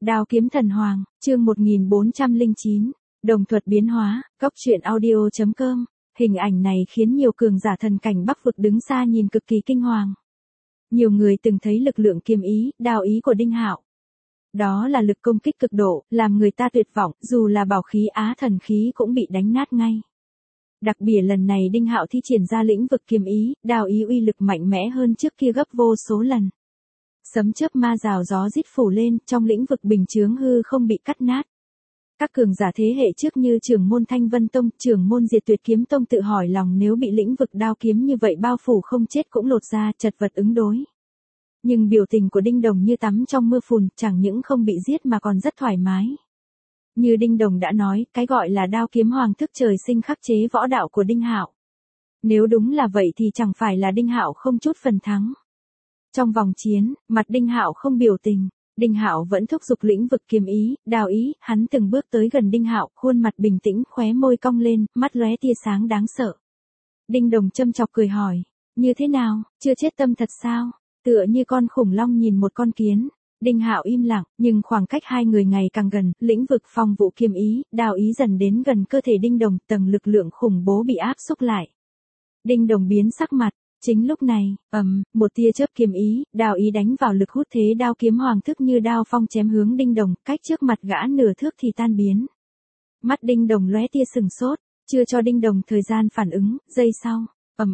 Đao kiếm thần hoàng, chương 1409, đồng thuật biến hóa, góc truyện audio.com. Hình ảnh này khiến nhiều cường giả thần cảnh Bắc vực đứng xa nhìn cực kỳ kinh hoàng. Nhiều người từng thấy lực lượng kiếm ý, đao ý của Đinh Hạo. Đó là lực công kích cực độ, làm người ta tuyệt vọng, dù là bảo khí á thần khí cũng bị đánh nát ngay. Đặc biệt lần này Đinh Hạo thi triển ra lĩnh vực kiếm ý, đao ý uy lực mạnh mẽ hơn trước kia gấp vô số lần. Sấm chớp ma rào gió rít phủ lên, trong lĩnh vực bình chướng hư không bị cắt nát. Các cường giả thế hệ trước như trưởng môn Thanh Vân Tông, trưởng môn Diệt Tuyệt Kiếm Tông tự hỏi lòng nếu bị lĩnh vực đao kiếm như vậy bao phủ không chết cũng lột ra, chật vật ứng đối. Nhưng biểu tình của Đinh Đồng như tắm trong mưa phùn, chẳng những không bị giết mà còn rất thoải mái. Như Đinh Đồng đã nói, cái gọi là đao kiếm hoàng thức trời sinh khắc chế võ đạo của Đinh Hạo. Nếu đúng là vậy thì chẳng phải là Đinh Hạo không chút phần thắng. Trong vòng chiến, mặt Đinh Hạo không biểu tình, Đinh Hạo vẫn thúc giục lĩnh vực kiếm ý, đao ý, hắn từng bước tới gần Đinh Hạo, khuôn mặt bình tĩnh, khóe môi cong lên, mắt lóe tia sáng đáng sợ. Đinh Đồng châm chọc cười hỏi, như thế nào, chưa chết tâm thật sao? Tựa như con khủng long nhìn một con kiến. Đinh Hạo im lặng, nhưng khoảng cách hai người ngày càng gần, lĩnh vực phong vũ kiếm ý, đao ý dần đến gần cơ thể Đinh Đồng, tầng lực lượng khủng bố bị áp xúc lại. Đinh Đồng biến sắc mặt. Chính lúc này, một tia chớp kiếm ý, đao ý đánh vào lực hút thế đao kiếm hoàng thức như đao phong chém hướng Đinh Đồng, cách trước mặt gã nửa thước thì tan biến. Mắt Đinh Đồng lóe tia sừng sốt, chưa cho Đinh Đồng thời gian phản ứng, giây sau,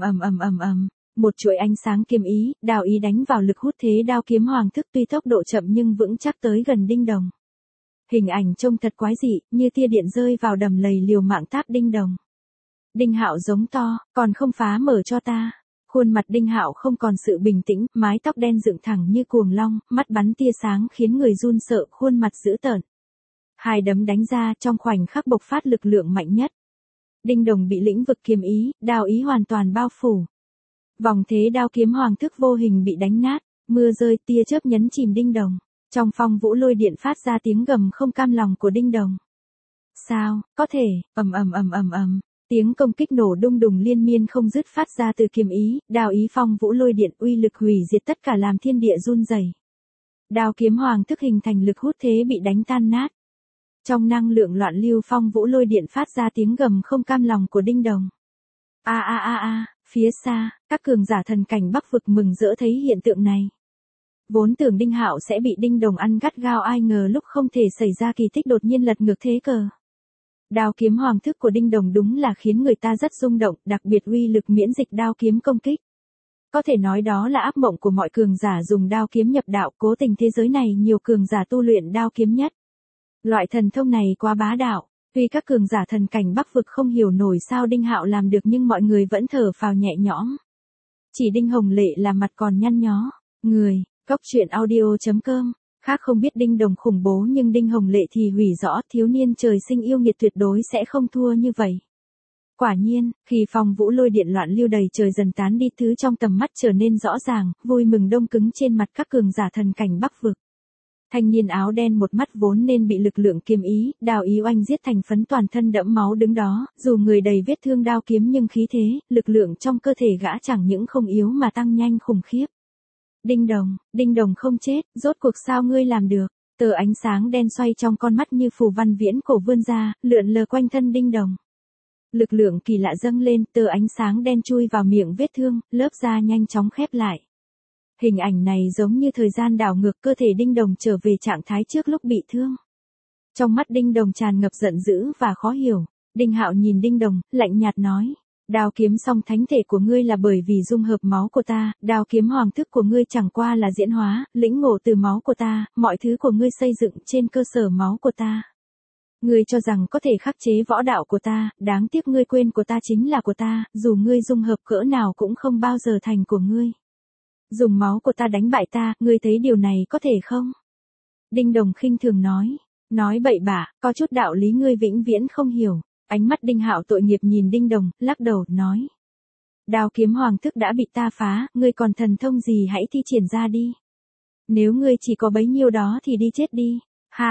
một chuỗi ánh sáng kiếm ý, đao ý đánh vào lực hút thế đao kiếm hoàng thức tuy tốc độ chậm nhưng vững chắc tới gần Đinh Đồng. Hình ảnh trông thật quái dị, như tia điện rơi vào đầm lầy liều mạng táp Đinh Đồng. Đinh Hạo giống to, còn không phá mở cho ta. Khuôn mặt Đinh Hạo không còn sự bình tĩnh, mái tóc đen dựng thẳng như cuồng long, mắt bắn tia sáng khiến người run sợ, khuôn mặt dữ tợn. Hai đấm đánh ra trong khoảnh khắc bộc phát lực lượng mạnh nhất. Đinh Đồng bị lĩnh vực kiếm ý, đao ý hoàn toàn bao phủ. Vòng thế đao kiếm hoàng thức vô hình bị đánh nát, mưa rơi tia chớp nhấn chìm Đinh Đồng. Trong phong vũ lôi điện phát ra tiếng gầm không cam lòng của Đinh Đồng. Sao, có thể, Tiếng công kích nổ đung đùng liên miên không dứt phát ra từ kiếm ý, đao ý phong vũ lôi điện uy lực hủy diệt tất cả làm thiên địa run rẩy. Đao kiếm hoàng thức hình thành lực hút thế bị đánh tan nát. Trong năng lượng loạn lưu phong vũ lôi điện phát ra tiếng gầm không cam lòng của Đinh Đồng. Phía xa, các cường giả thần cảnh Bắc vực mừng rỡ thấy hiện tượng này. Vốn tưởng Đinh Hạo sẽ bị Đinh Đồng ăn gắt gao, ai ngờ lúc không thể xảy ra kỳ tích đột nhiên lật ngược thế cờ. Đao kiếm hoàng thức của Đinh Đồng đúng là khiến người ta rất rung động, đặc biệt uy lực miễn dịch đao kiếm công kích. Có thể nói đó là ác mộng của mọi cường giả dùng đao kiếm nhập đạo, cố tình thế giới này nhiều cường giả tu luyện đao kiếm nhất. Loại thần thông này quá bá đạo, tuy các cường giả thần cảnh Bắc vực không hiểu nổi sao Đinh Hạo làm được nhưng mọi người vẫn thở phào nhẹ nhõm. Chỉ Đinh Hồng Lệ là mặt còn nhăn nhó. Góc truyện audio.com. Khác không biết Đinh Đồng khủng bố nhưng Đinh Hồng Lệ thì hủy rõ, thiếu niên trời sinh yêu nghiệt tuyệt đối sẽ không thua như vậy. Quả nhiên, khi phong vũ lôi điện loạn lưu đầy trời dần tán đi, thứ trong tầm mắt trở nên rõ ràng, vui mừng đông cứng trên mặt các cường giả thần cảnh Bắc vực. Thanh niên áo đen một mắt vốn nên bị lực lượng kiếm ý, đao ý oanh giết thành phấn, toàn thân đẫm máu đứng đó, dù người đầy vết thương đao kiếm nhưng khí thế, lực lượng trong cơ thể gã chẳng những không yếu mà tăng nhanh khủng khiếp. Đinh Đồng không chết, rốt cuộc sao ngươi làm được? Tờ ánh sáng đen xoay trong con mắt như phù văn viễn cổ vươn ra, lượn lờ quanh thân Đinh Đồng. Lực lượng kỳ lạ dâng lên, tờ ánh sáng đen chui vào miệng vết thương, lớp da nhanh chóng khép lại. Hình ảnh này giống như thời gian đảo ngược, cơ thể Đinh Đồng trở về trạng thái trước lúc bị thương. Trong mắt Đinh Đồng tràn ngập giận dữ và khó hiểu. Đinh Hạo nhìn Đinh Đồng, lạnh nhạt nói. Đao kiếm song thánh thể của ngươi là bởi vì dung hợp máu của ta, đao kiếm hoàng thức của ngươi chẳng qua là diễn hóa, lĩnh ngộ từ máu của ta, mọi thứ của ngươi xây dựng trên cơ sở máu của ta. Ngươi cho rằng có thể khắc chế võ đạo của ta, đáng tiếc ngươi quên của ta chính là của ta, dù ngươi dung hợp cỡ nào cũng không bao giờ thành của ngươi. Dùng máu của ta đánh bại ta, ngươi thấy điều này có thể không? Đinh Đồng khinh thường nói bậy bạ, có chút đạo lý ngươi vĩnh viễn không hiểu. Ánh mắt Đinh Hạo tội nghiệp nhìn Đinh Đồng, lắc đầu, nói. Đao kiếm hoàng thức đã bị ta phá, ngươi còn thần thông gì hãy thi triển ra đi. Nếu ngươi chỉ có bấy nhiêu đó thì đi chết đi.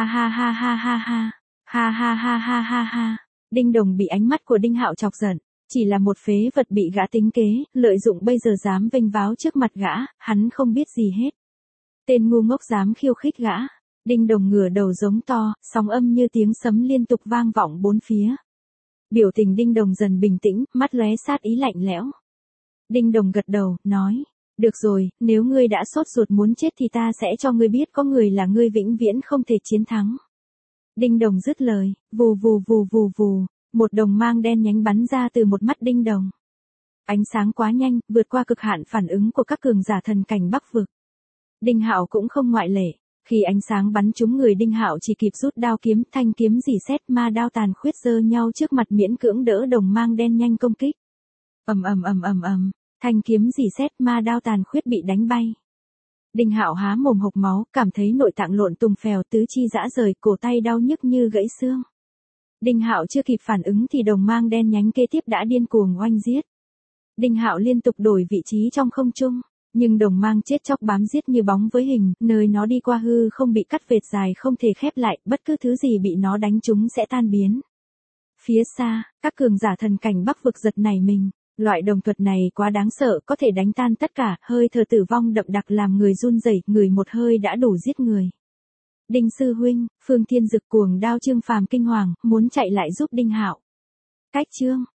Ha. Đinh Đồng bị ánh mắt của Đinh Hạo chọc giận. Chỉ là một phế vật bị gã tính kế, lợi dụng bây giờ dám vênh váo trước mặt gã, hắn không biết gì hết. Tên ngu ngốc dám khiêu khích gã. Đinh Đồng ngửa đầu giống to, sóng âm như tiếng sấm liên tục vang vọng bốn phía. Biểu tình Đinh Đồng dần bình tĩnh, mắt lóe sát ý lạnh lẽo. Đinh Đồng gật đầu, nói, được rồi, nếu ngươi đã sốt ruột muốn chết thì ta sẽ cho ngươi biết có người là ngươi vĩnh viễn không thể chiến thắng. Đinh Đồng dứt lời, vù vù vù vù vù, một đồng mang đen nhánh bắn ra từ một mắt Đinh Đồng. Ánh sáng quá nhanh, vượt qua cực hạn phản ứng của các cường giả thần cảnh Bắc vực. Đinh Hạo cũng không ngoại lệ, khi ánh sáng bắn trúng người Đinh Hạo chỉ kịp rút đao kiếm, thanh kiếm rỉ sét ma đao tàn khuyết giơ nhau trước mặt miễn cưỡng đỡ đồng mang đen nhanh công kích. Ầm ầm ầm ầm ầm, thanh kiếm rỉ sét ma đao tàn khuyết bị đánh bay. Đinh Hạo há mồm hộc máu, cảm thấy nội tạng lộn tùng phèo, tứ chi rã rời, cổ tay đau nhức như gãy xương. Đinh Hạo chưa kịp phản ứng thì đồng mang đen nhánh kế tiếp đã điên cuồng oanh giết. Đinh Hạo liên tục đổi vị trí trong không trung, nhưng đồng mang chết chóc bám giết như bóng với hình, nơi nó đi qua hư không bị cắt vệt dài không thể khép lại, bất cứ thứ gì bị nó đánh trúng sẽ tan biến. Phía xa, các cường giả thần cảnh Bắc vực giật nảy mình, loại đồng thuật này quá đáng sợ, có thể đánh tan tất cả, hơi thở tử vong đậm đặc làm người run rẩy, người một hơi đã đủ giết người. Đinh sư huynh, Phương Thiên Dực cuồng đao Trương Phàm kinh hoàng, muốn chạy lại giúp Đinh Hạo. Cách chương